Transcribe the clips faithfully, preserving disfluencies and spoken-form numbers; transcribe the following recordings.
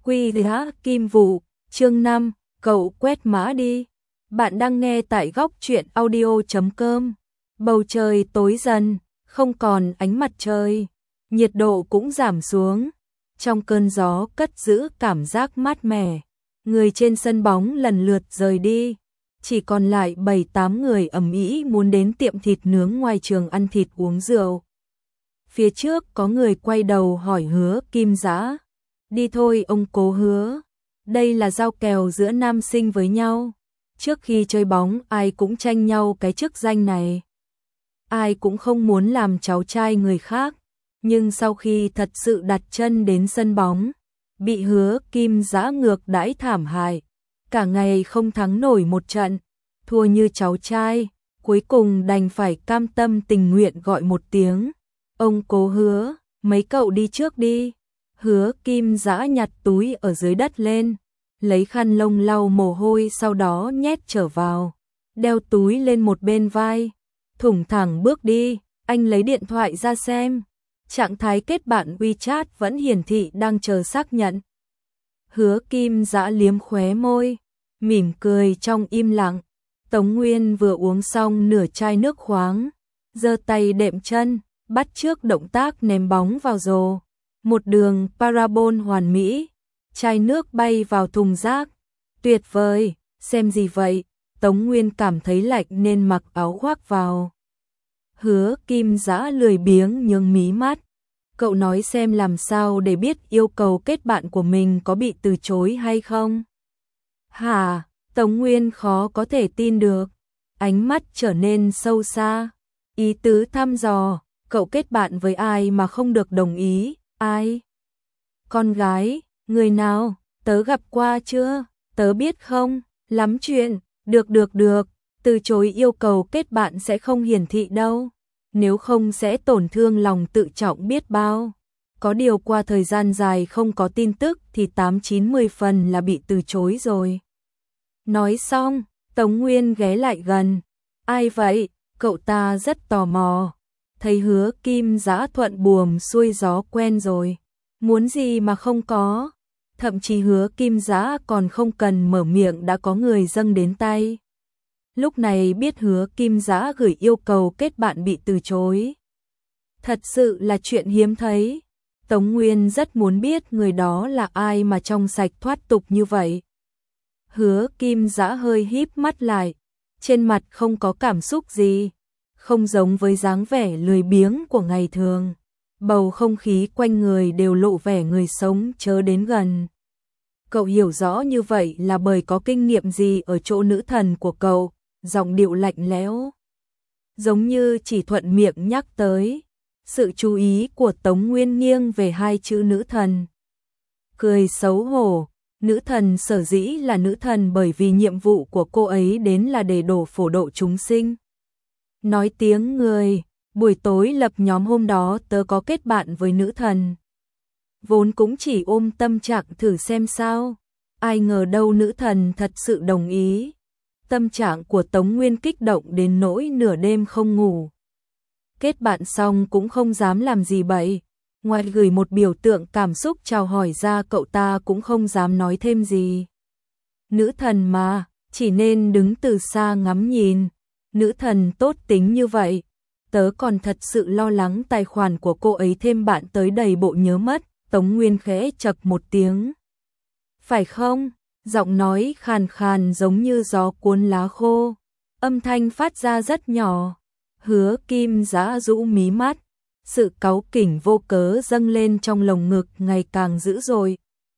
Quy giá Kim Vụ, chương năm, cậu quét mã đi. Bạn đang nghe tại góc truyện audio chấm com. Bầu trời tối dần, không còn ánh mặt trời, nhiệt độ cũng giảm xuống. Trong cơn gió cất giữ cảm giác mát mẻ. Người trên sân bóng lần lượt rời đi, chỉ còn lại bảy tám người ầm ĩ muốn đến tiệm thịt nướng ngoài trường ăn thịt uống rượu. Phía trước có người quay đầu hỏi Hứa Kim Dã. Đi thôi ông cố Hứa, đây là giao kèo giữa nam sinh với nhau. Trước khi chơi bóng ai cũng tranh nhau cái chức danh này. Ai cũng không muốn làm cháu trai người khác. Nhưng sau khi thật sự đặt chân đến sân bóng, bị Hứa Kim Dã ngược đãi thảm hại. Cả ngày không thắng nổi một trận, thua như cháu trai, cuối cùng đành phải cam tâm tình nguyện gọi một tiếng. Ông cố Hứa, mấy cậu đi trước đi. Hứa Kim Dã nhặt túi ở dưới đất lên, lấy khăn lông lau mồ hôi sau đó nhét trở vào, đeo túi lên một bên vai, thủng thẳng bước đi. Anh lấy điện thoại ra xem, trạng thái kết bạn WeChat vẫn hiển thị đang chờ xác nhận. Hứa Kim Dã liếm khóe môi, mỉm cười trong im lặng. Tống Nguyên vừa uống xong nửa chai nước khoáng, giơ tay đệm chân, bắt chước động tác ném bóng vào rổ. Một đường parabol hoàn mỹ, chai nước bay vào thùng rác. Tuyệt vời, xem gì vậy? Tống Nguyên cảm thấy lạnh nên mặc áo khoác vào. Hứa Kim Dã lười biếng nhướng mí mắt. Cậu nói xem làm sao để biết yêu cầu kết bạn của mình có bị từ chối hay không? Hả? Tống Nguyên khó có thể tin được. Ánh mắt trở nên sâu xa. Ý tứ thăm dò, cậu kết bạn với ai mà không được đồng ý? Ai? Con gái, người nào? Tớ gặp qua chưa? Tớ biết không? Lắm chuyện. Được được được, từ chối yêu cầu kết bạn sẽ không hiển thị đâu. Nếu không sẽ tổn thương lòng tự trọng biết bao. Có điều qua thời gian dài không có tin tức thì tám chín mươi phần là bị từ chối rồi. Nói xong, Tống Nguyên ghé lại gần. Ai vậy? Cậu ta rất tò mò. Thấy Hứa Kim Dã thuận buồm xuôi gió quen rồi. Muốn gì mà không có. Thậm chí Hứa Kim Dã còn không cần mở miệng đã có người dâng đến tay. Lúc này biết Hứa Kim Dã gửi yêu cầu kết bạn bị từ chối. Thật sự là chuyện hiếm thấy. Tống Nguyên rất muốn biết người đó là ai mà trong sạch thoát tục như vậy. Hứa Kim Dã hơi híp mắt lại. Trên mặt không có cảm xúc gì. Không giống với dáng vẻ lười biếng của ngày thường. Bầu không khí quanh người đều lộ vẻ người sống chớ đến gần. Cậu hiểu rõ như vậy là bởi có kinh nghiệm gì ở chỗ nữ thần của cậu, giọng điệu lạnh lẽo. Giống như chỉ thuận miệng nhắc tới. Sự chú ý của Tống Nguyên nghiêng về hai chữ nữ thần. Cười xấu hổ, nữ thần sở dĩ là nữ thần bởi vì nhiệm vụ của cô ấy đến là để đổ phổ độ chúng sinh. Nói tiếng người, buổi tối lập nhóm hôm đó tớ có kết bạn với nữ thần. Vốn cũng chỉ ôm tâm trạng thử xem sao. Ai ngờ đâu nữ thần thật sự đồng ý. Tâm trạng của Tống Nguyên kích động đến nỗi nửa đêm không ngủ. Kết bạn xong cũng không dám làm gì bậy. Ngoài gửi một biểu tượng cảm xúc chào hỏi ra cậu ta cũng không dám nói thêm gì. Nữ thần mà, chỉ nên đứng từ xa ngắm nhìn. Nữ thần tốt tính như vậy. Tớ còn thật sự lo lắng tài khoản của cô ấy thêm bạn tới đầy bộ nhớ mất. Tống Nguyên khẽ chậc một tiếng. Phải không? Giọng nói khàn khàn giống như gió cuốn lá khô. Âm thanh phát ra rất nhỏ. Hứa Kim Dã rũ mí mắt. Sự cáu kỉnh vô cớ dâng lên trong lồng ngực ngày càng dữ dội.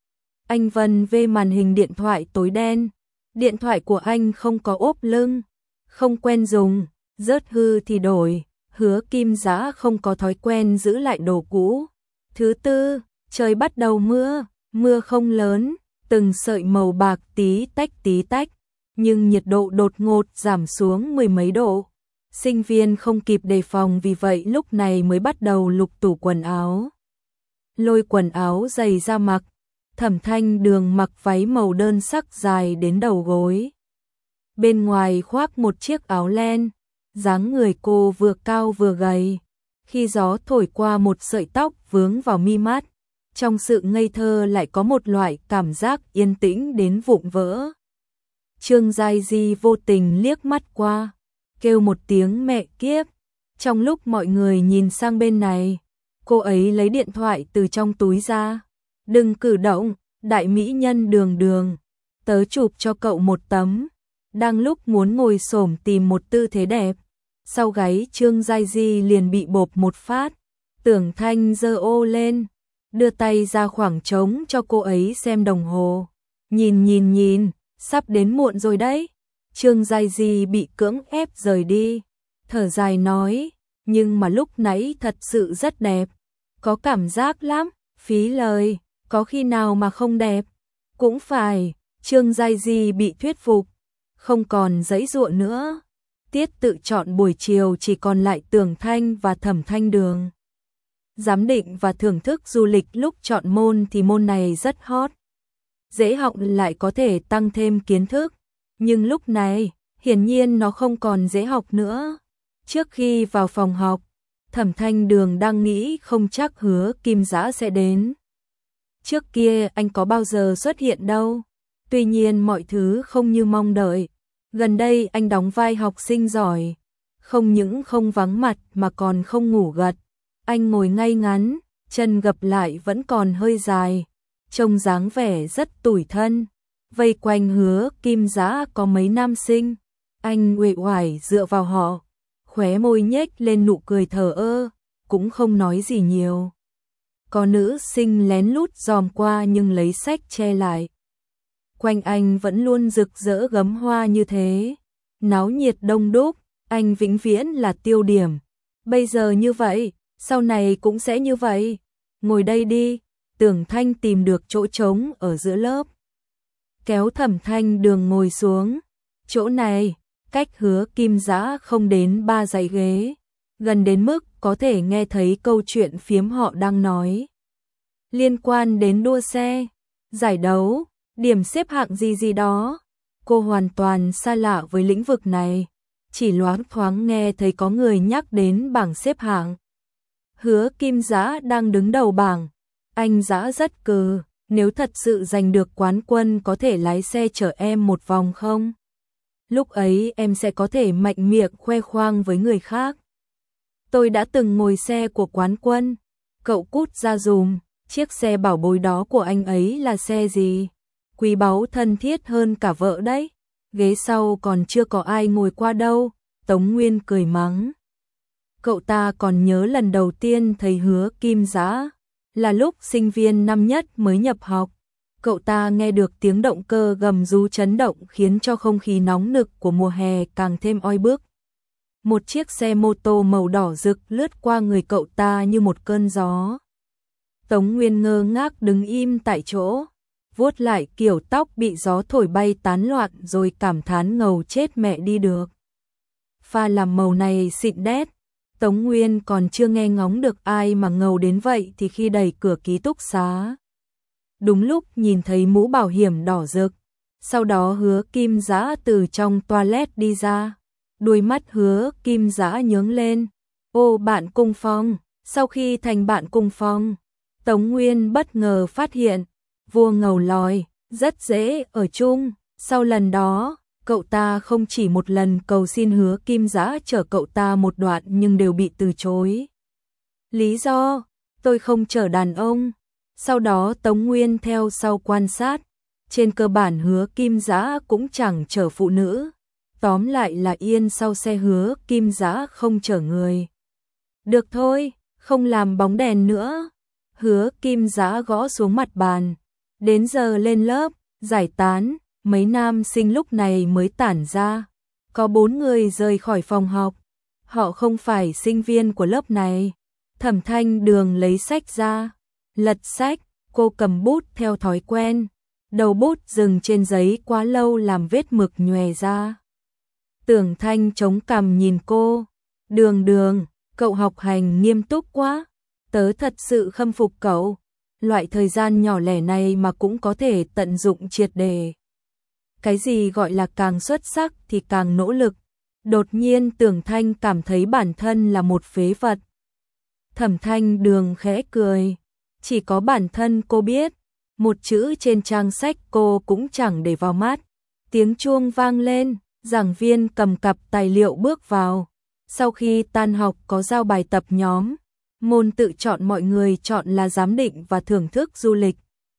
Anh vân vê màn hình điện thoại tối đen. Điện thoại của anh không có ốp lưng. Không quen dùng, rớt hư thì đổi. Hứa Kim Dã không có thói quen giữ lại đồ cũ. Thứ tư, trời bắt đầu mưa, mưa không lớn, từng sợi màu bạc tí tách tí tách, nhưng nhiệt độ đột ngột giảm xuống mười mấy độ. Sinh viên không kịp đề phòng vì vậy lúc này mới bắt đầu lục tủ quần áo. Lôi quần áo dày ra mặc, Thẩm Thanh Đường mặc váy màu đơn sắc dài đến đầu gối. Bên ngoài khoác một chiếc áo len, dáng người cô vừa cao vừa gầy. Khi gió thổi qua một sợi tóc vướng vào mi mắt, trong sự ngây thơ lại có một loại cảm giác yên tĩnh đến vụn vỡ. Trương Giai Di vô tình liếc mắt qua, kêu một tiếng mẹ kiếp. Trong lúc mọi người nhìn sang bên này, cô ấy lấy điện thoại từ trong túi ra. Đừng cử động, đại mỹ nhân Đường Đường, tớ chụp cho cậu một tấm. Đang lúc muốn ngồi xổm tìm một tư thế đẹp, sau gáy Trương Giai Di liền bị bộp một phát. Tưởng Thanh giơ ô lên, đưa tay ra khoảng trống cho cô ấy xem đồng hồ. Nhìn nhìn nhìn, sắp đến muộn rồi đấy. Trương Giai Di bị cưỡng ép rời đi, thở dài nói, nhưng mà lúc nãy thật sự rất đẹp, có cảm giác lắm, phí lời, có khi nào mà không đẹp. Cũng phải, Trương Giai Di bị thuyết phục, không còn giãy giụa nữa. Tiết tự chọn buổi chiều chỉ còn lại Tưởng Thanh và Thẩm Thanh Đường. Giám định và thưởng thức du lịch lúc chọn môn thì môn này rất hot. Dễ học lại có thể tăng thêm kiến thức. Nhưng lúc này, hiển nhiên nó không còn dễ học nữa. Trước khi vào phòng học, Thẩm Thanh Đường đang nghĩ không chắc Hứa Kim Dã sẽ đến. Trước kia anh có bao giờ xuất hiện đâu. Tuy nhiên mọi thứ không như mong đợi. Gần đây anh đóng vai học sinh giỏi. Không những không vắng mặt mà còn không ngủ gật. Anh ngồi ngay ngắn, chân gập lại vẫn còn hơi dài. Trông dáng vẻ rất tủi thân. Vây quanh Hứa Kim Dã có mấy nam sinh. Anh uể oải dựa vào họ, khóe môi nhếch lên nụ cười thờ ơ, cũng không nói gì nhiều. Có nữ sinh lén lút dòm qua nhưng lấy sách che lại. Quanh anh vẫn luôn rực rỡ gấm hoa như thế, náo nhiệt đông đúc, anh vĩnh viễn là tiêu điểm. Bây giờ như vậy, sau này cũng sẽ như vậy. Ngồi đây đi. Tưởng Thanh tìm được chỗ trống ở giữa lớp, kéo Thẩm Thanh Đường ngồi xuống. Chỗ này, cách Hứa Kim Dã không đến ba dãy ghế, gần đến mức có thể nghe thấy câu chuyện phiếm họ đang nói. Liên quan đến đua xe, giải đấu, điểm xếp hạng gì gì đó. Cô hoàn toàn xa lạ với lĩnh vực này, chỉ loáng thoáng nghe thấy có người nhắc đến bảng xếp hạng. Hứa Kim Dã đang đứng đầu bảng. Anh Dã rất cừ, nếu thật sự giành được quán quân có thể lái xe chở em một vòng không? Lúc ấy em sẽ có thể mạnh miệng khoe khoang với người khác. Tôi đã từng ngồi xe của quán quân. Cậu cút ra dùm, chiếc xe bảo bối đó của anh ấy là xe gì? Quý báu thân thiết hơn cả vợ đấy. Ghế sau còn chưa có ai ngồi qua đâu. Tống Nguyên cười mắng. Cậu ta còn nhớ lần đầu tiên thấy Hứa Kim Dã là lúc sinh viên năm nhất mới nhập học. Cậu ta nghe được tiếng động cơ gầm rú chấn động khiến cho không khí nóng nực của mùa hè càng thêm oi bức. Một chiếc xe mô tô màu đỏ rực lướt qua người cậu ta như một cơn gió. Tống Nguyên ngơ ngác đứng im tại chỗ, vuốt lại kiểu tóc bị gió thổi bay tán loạn rồi cảm thán ngầu chết mẹ đi được. Pha làm màu này xịn đét. Tống Nguyên còn chưa nghe ngóng được ai mà ngầu đến vậy thì khi đẩy cửa ký túc xá. Đúng lúc nhìn thấy mũ bảo hiểm đỏ rực, sau đó Hứa Kim Dã từ trong toilet đi ra. Đuôi mắt Hứa Kim Dã nhướng lên. Ô bạn cùng phòng, sau khi thành bạn cùng phòng, Tống Nguyên bất ngờ phát hiện, vua ngầu lòi, rất dễ ở chung. Sau lần đó, cậu ta không chỉ một lần cầu xin Hứa Kim Dã chở cậu ta một đoạn nhưng đều bị từ chối. Lý do, tôi không chở đàn ông. Sau đó Tống Nguyên theo sau quan sát, trên cơ bản Hứa Kim Dã cũng chẳng chở phụ nữ. Tóm lại là yên sau xe Hứa Kim Dã không chở người. Được thôi, không làm bóng đèn nữa. Hứa Kim Dã gõ xuống mặt bàn. Đến giờ lên lớp, giải tán. Mấy nam sinh lúc này mới tản ra. Có bốn người rời khỏi phòng học. Họ không phải sinh viên của lớp này. Thẩm Thanh Đường lấy sách ra, lật sách, cô cầm bút theo thói quen. Đầu bút dừng trên giấy quá lâu làm vết mực nhòe ra. Tưởng Thanh chống cằm nhìn cô. Đường Đường, cậu học hành nghiêm túc quá. Tớ thật sự khâm phục cậu. Loại thời gian nhỏ lẻ này mà cũng có thể tận dụng triệt để. Cái gì gọi là càng xuất sắc thì càng nỗ lực. Đột nhiên Tưởng Thanh cảm thấy bản thân là một phế vật. Thẩm Thanh Đường khẽ cười. Chỉ có bản thân cô biết, một chữ trên trang sách cô cũng chẳng để vào mắt. Tiếng chuông vang lên, giảng viên cầm cặp tài liệu bước vào. Sau khi tan học có giao bài tập nhóm, môn tự chọn mọi người chọn là giám định và thưởng thức du lịch.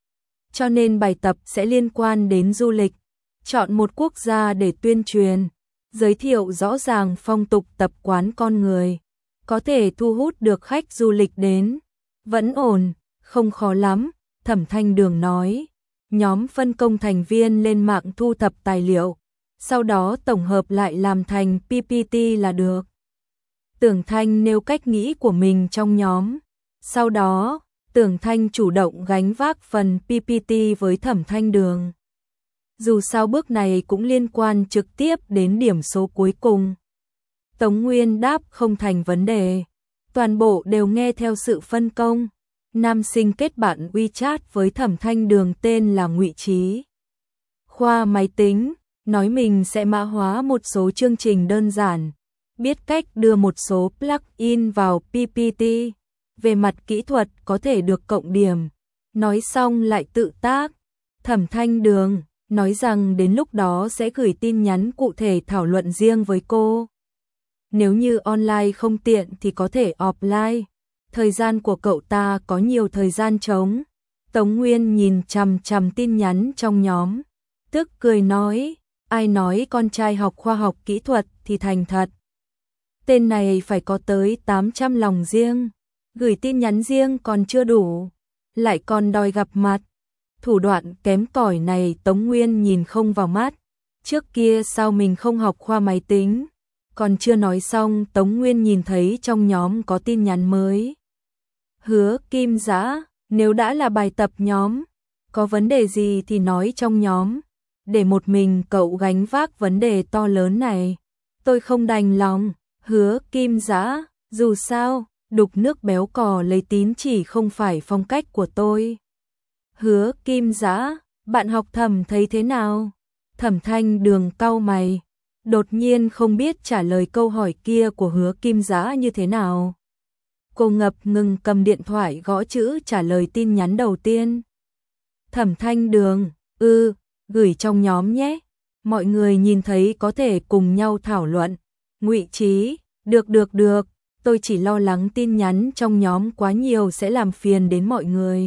Cho nên bài tập sẽ liên quan đến du lịch, chọn một quốc gia để tuyên truyền, giới thiệu rõ ràng phong tục tập quán con người, có thể thu hút được khách du lịch đến. Vẫn ổn, không khó lắm, Thẩm Thanh Đường nói. Nhóm phân công thành viên lên mạng thu thập tài liệu, sau đó tổng hợp lại làm thành pê pê tê là được. Tưởng Thanh nêu cách nghĩ của mình trong nhóm. Sau đó, Tưởng Thanh chủ động gánh vác phần pê pê tê với Thẩm Thanh Đường. Dù sao bước này cũng liên quan trực tiếp đến điểm số cuối cùng. Tống Nguyên đáp không thành vấn đề. Toàn bộ đều nghe theo sự phân công. Nam sinh kết bạn WeChat với Thẩm Thanh Đường tên là Ngụy Trí. Khoa máy tính, nói mình sẽ mã hóa một số chương trình đơn giản, biết cách đưa một số plugin vào pê pê tê. Về mặt kỹ thuật có thể được cộng điểm. Nói xong lại tự tác. Thẩm Thanh Đường nói rằng đến lúc đó sẽ gửi tin nhắn cụ thể thảo luận riêng với cô. Nếu như online không tiện thì có thể offline. Thời gian của cậu ta có nhiều thời gian trống. Tống Nguyên nhìn chằm chằm tin nhắn trong nhóm, tức cười nói, ai nói con trai học khoa học kỹ thuật thì thành thật. Tên này phải có tới tám trăm lòng riêng, gửi tin nhắn riêng còn chưa đủ, lại còn đòi gặp mặt. Thủ đoạn kém cỏi này Tống Nguyên nhìn không vào mắt. Trước kia sao mình không học khoa máy tính? Còn chưa nói xong Tống Nguyên nhìn thấy trong nhóm có tin nhắn mới. Hứa Kim Dã, nếu đã là bài tập nhóm, có vấn đề gì thì nói trong nhóm, để một mình cậu gánh vác vấn đề to lớn này. Tôi không đành lòng. Hứa Kim Dã, dù sao, đục nước béo cò lấy tín chỉ không phải phong cách của tôi. Hứa Kim Dã, bạn học Thẩm thấy thế nào? Thẩm Thanh Đường cau mày, đột nhiên không biết trả lời câu hỏi kia của Hứa Kim Dã như thế nào. Cô ngập ngừng cầm điện thoại gõ chữ trả lời tin nhắn đầu tiên. Thẩm Thanh Đường, ư, ừ, gửi trong nhóm nhé. Mọi người nhìn thấy có thể cùng nhau thảo luận. Ngụy Trí, được được được, tôi chỉ lo lắng tin nhắn trong nhóm quá nhiều sẽ làm phiền đến mọi người.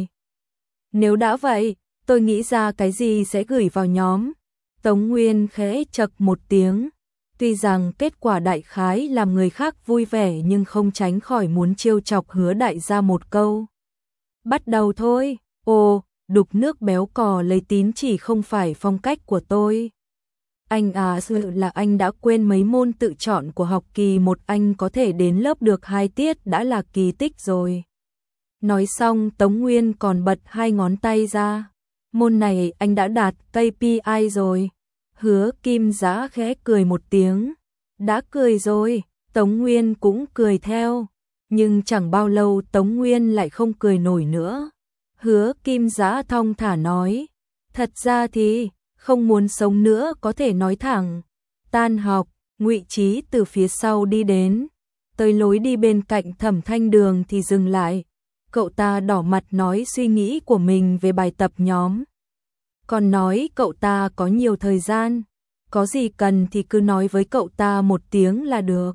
Nếu đã vậy, tôi nghĩ ra cái gì sẽ gửi vào nhóm. Tống Nguyên khẽ chậc một tiếng. Tuy rằng kết quả đại khái làm người khác vui vẻ nhưng không tránh khỏi muốn trêu chọc Hứa đại gia một câu. Bắt đầu thôi. Ồ, đục nước béo cò lấy tín chỉ không phải phong cách của tôi. Anh à, sự là anh đã quên mấy môn tự chọn của học kỳ một, anh có thể đến lớp được hai tiết đã là kỳ tích rồi. Nói xong Tống Nguyên còn bật hai ngón tay ra. Môn này anh đã đạt ca pê i rồi. Hứa Kim Dã khẽ cười một tiếng. Đã cười rồi, Tống Nguyên cũng cười theo. Nhưng chẳng bao lâu Tống Nguyên lại không cười nổi nữa. Hứa Kim Dã thong thả nói. Thật ra thì, không muốn sống nữa có thể nói thẳng. Tan học, Ngụy Trí từ phía sau đi đến. Tới lối đi bên cạnh Thẩm Thanh Đường thì dừng lại. Cậu ta đỏ mặt nói suy nghĩ của mình về bài tập nhóm. Còn nói cậu ta có nhiều thời gian, có gì cần thì cứ nói với cậu ta một tiếng là được.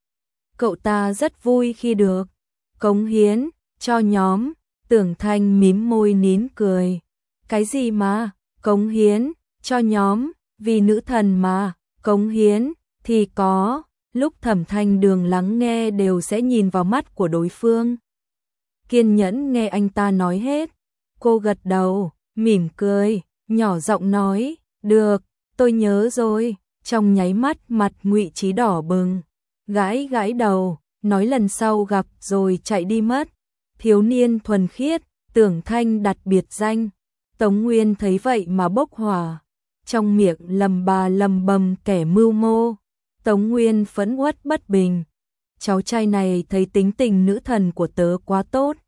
Cậu ta rất vui khi được cống hiến cho nhóm. Tưởng Thanh mím môi nín cười. Cái gì mà cống hiến cho nhóm, vì nữ thần mà cống hiến thì có. Lúc Thẩm Thanh Đường lắng nghe đều sẽ nhìn vào mắt của đối phương, kiên nhẫn nghe anh ta nói hết. Cô gật đầu, mỉm cười, nhỏ giọng nói, được, tôi nhớ rồi. Trong nháy mắt mặt Ngụy Trí đỏ bừng, gãi gãi đầu, nói lần sau gặp rồi chạy đi mất. Thiếu niên thuần khiết, Tưởng Thanh đặt biệt danh. Tống Nguyên thấy vậy mà bốc hỏa, trong miệng lầm bà lầm bầm kẻ mưu mô. Tống Nguyên phẫn uất bất bình. Cháu trai này thấy tính tình nữ thần của tớ quá tốt.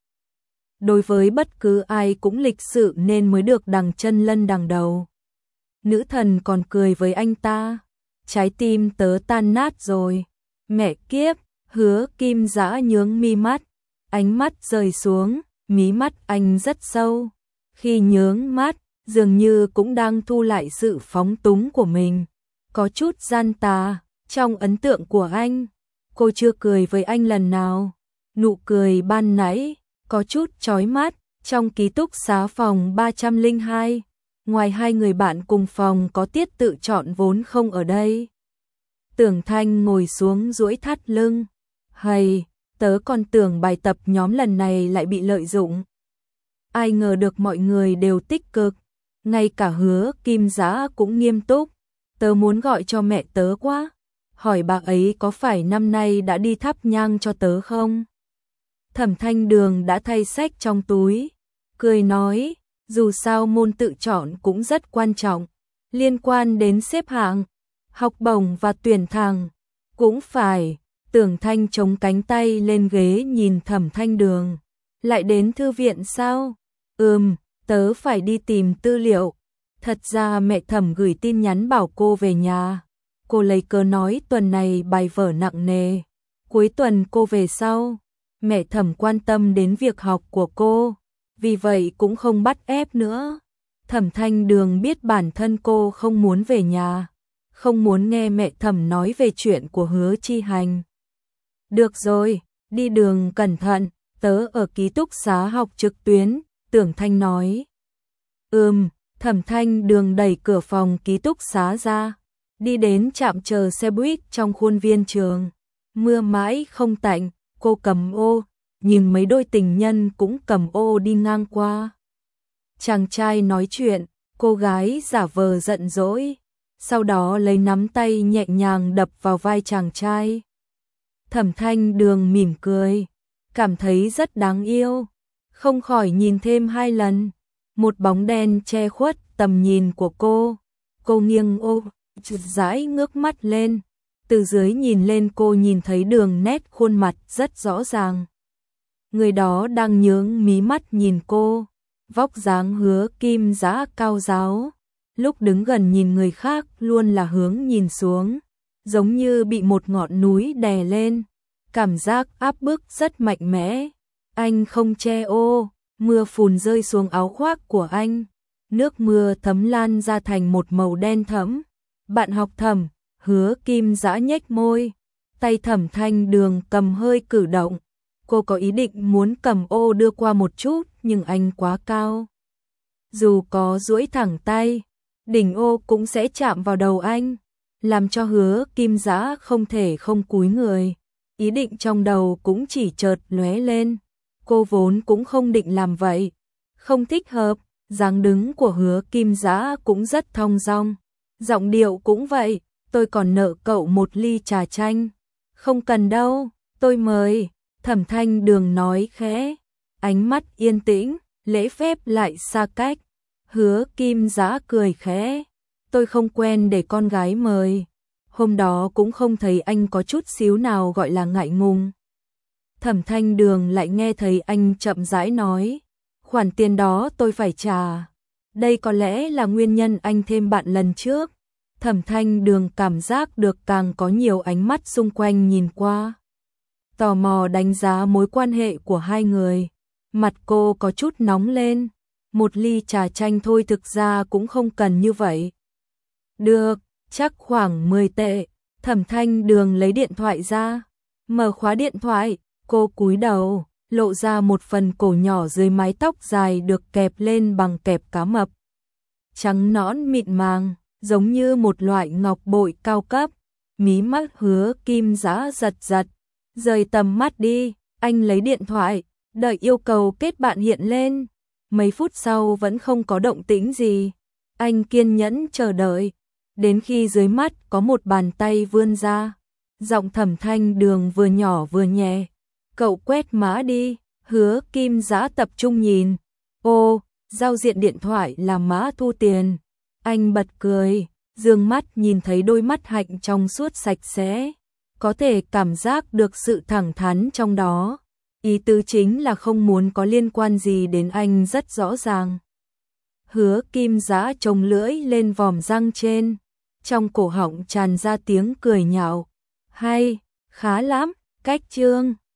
Đối với bất cứ ai cũng lịch sự nên mới được đằng chân lân đằng đầu. Nữ thần còn cười với anh ta. Trái tim tớ tan nát rồi. Mẹ kiếp, Hứa Kim Dã nhướng mi mắt, ánh mắt rơi xuống, mí mắt anh rất sâu, khi nhướng mắt, dường như cũng đang thu lại sự phóng túng của mình, có chút gian tà. Trong ấn tượng của anh, cô chưa cười với anh lần nào, nụ cười ban nãy có chút chói mắt. Trong ký túc xá phòng ba không hai, ngoài hai người bạn cùng phòng có tiết tự chọn vốn không ở đây. Tưởng Thanh ngồi xuống duỗi thắt lưng. Hầy, tớ còn tưởng bài tập nhóm lần này lại bị lợi dụng. Ai ngờ được mọi người đều tích cực, ngay cả Hứa Kim Dã cũng nghiêm túc. Tớ muốn gọi cho mẹ tớ quá, hỏi bà ấy có phải năm nay đã đi thắp nhang cho tớ không? Thẩm Thanh Đường đã thay sách trong túi, cười nói, dù sao môn tự chọn cũng rất quan trọng, liên quan đến xếp hạng, học bổng và tuyển thẳng, cũng phải. Tưởng Thanh chống cánh tay lên ghế nhìn Thẩm Thanh Đường, lại đến thư viện sao? Ừm, tớ phải đi tìm tư liệu. Thật ra mẹ Thẩm gửi tin nhắn bảo cô về nhà. Cô lấy cớ nói tuần này bài vở nặng nề, cuối tuần cô về sau. Mẹ Thẩm quan tâm đến việc học của cô, vì vậy cũng không bắt ép nữa. Thẩm Thanh Đường biết bản thân cô không muốn về nhà, không muốn nghe mẹ Thẩm nói về chuyện của Hứa Chi Hành. Được rồi, đi đường cẩn thận, tớ ở ký túc xá học trực tuyến, Tưởng Thanh nói. Ừm, Thẩm Thanh Đường đẩy cửa phòng ký túc xá ra, đi đến trạm chờ xe buýt trong khuôn viên trường. Mưa mãi không tạnh, cô cầm ô, nhìn mấy đôi tình nhân cũng cầm ô đi ngang qua. Chàng trai nói chuyện, cô gái giả vờ giận dỗi, sau đó lấy nắm tay nhẹ nhàng đập vào vai chàng trai. Thẩm Thanh Đường mỉm cười, cảm thấy rất đáng yêu, không khỏi nhìn thêm hai lần. Một bóng đen che khuất tầm nhìn của cô, cô nghiêng ô, chợt rãi ngước mắt lên. Từ dưới nhìn lên cô nhìn thấy đường nét khuôn mặt rất rõ ràng. Người đó đang nhướng mí mắt nhìn cô, vóc dáng Hứa Kim Dã cao ráo, lúc đứng gần nhìn người khác luôn là hướng nhìn xuống, giống như bị một ngọn núi đè lên, cảm giác áp bức rất mạnh mẽ. Anh không che ô, mưa phùn rơi xuống áo khoác của anh, nước mưa thấm lan ra thành một màu đen thẫm. Bạn học Thẩm, Hứa Kim Dã nhếch môi, tay Thẩm Thanh Đường cầm hơi cử động. Cô có ý định muốn cầm ô đưa qua một chút, nhưng anh quá cao. Dù có duỗi thẳng tay, đỉnh ô cũng sẽ chạm vào đầu anh, làm cho Hứa Kim Dã không thể không cúi người. Ý định trong đầu cũng chỉ chợt lóe lên. Cô vốn cũng không định làm vậy, không thích hợp. Dáng đứng của Hứa Kim Dã cũng rất thong dong, giọng điệu cũng vậy. Tôi còn nợ cậu một ly trà chanh. Không cần đâu, tôi mời. Thẩm Thanh Đường nói khẽ, ánh mắt yên tĩnh, lễ phép lại xa cách. Hứa Kim Dã cười khẽ, tôi không quen để con gái mời. Hôm đó cũng không thấy anh có chút xíu nào gọi là ngại ngùng. Thẩm Thanh Đường lại nghe thấy anh chậm rãi nói, khoản tiền đó tôi phải trả. Đây có lẽ là nguyên nhân anh thêm bạn lần trước. Thẩm Thanh Đường cảm giác được càng có nhiều ánh mắt xung quanh nhìn qua, tò mò đánh giá mối quan hệ của hai người. Mặt cô có chút nóng lên, một ly trà chanh thôi thực ra cũng không cần như vậy. Được, chắc khoảng mười tệ. Thẩm Thanh Đường lấy điện thoại ra, mở khóa điện thoại, cô cúi đầu, lộ ra một phần cổ nhỏ dưới mái tóc dài được kẹp lên bằng kẹp cá mập. Trắng nõn mịn màng, giống như một loại ngọc bội cao cấp. Mí mắt Hứa Kim Dã giật giật, rời tầm mắt đi, anh lấy điện thoại, đợi yêu cầu kết bạn hiện lên. Mấy phút sau vẫn không có động tĩnh gì. Anh kiên nhẫn chờ đợi, đến khi dưới mắt có một bàn tay vươn ra. Giọng Thẩm Thanh Đường vừa nhỏ vừa nhẹ, cậu quét mã đi. Hứa Kim Dã tập trung nhìn, ô, giao diện điện thoại là mã thu tiền. Anh bật cười, dương mắt nhìn thấy đôi mắt hạnh trong suốt sạch sẽ, có thể cảm giác được sự thẳng thắn trong đó. Ý tứ chính là không muốn có liên quan gì đến anh rất rõ ràng. Hứa Kim Dã trồng lưỡi lên vòm răng trên, trong cổ họng tràn ra tiếng cười nhạo. Hay, khá lắm, cách chương.